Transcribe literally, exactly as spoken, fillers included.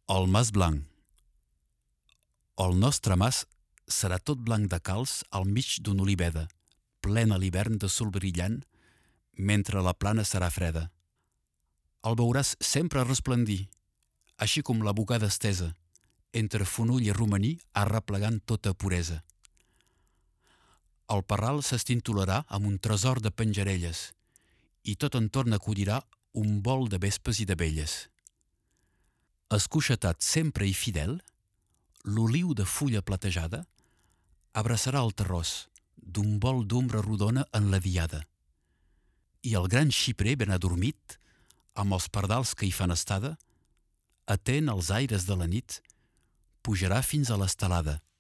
El mas blanc. El nostre mas serà tot blanc de calç al mig d'una oliveda, plena a l'hivern de sol brillant, mentre la plana serà freda. El veuràs sempre resplendir, així com la bugada estesa, entre fonoll i romaní arreplegant tota puresa. El parral s'estintolarà amb un tresor de penjarelles i tot entorn acollirà un vol de vespes i d'abelles. Escoixetat sempre i fidel, l'oliu de fulla platejada abraçarà el terròs d'un vol d'ombra rodona en la diada. I el gran xiprer ben adormit, amb els pardals que hi fan estada, atent als aires de la nit, pujarà fins a l'estelada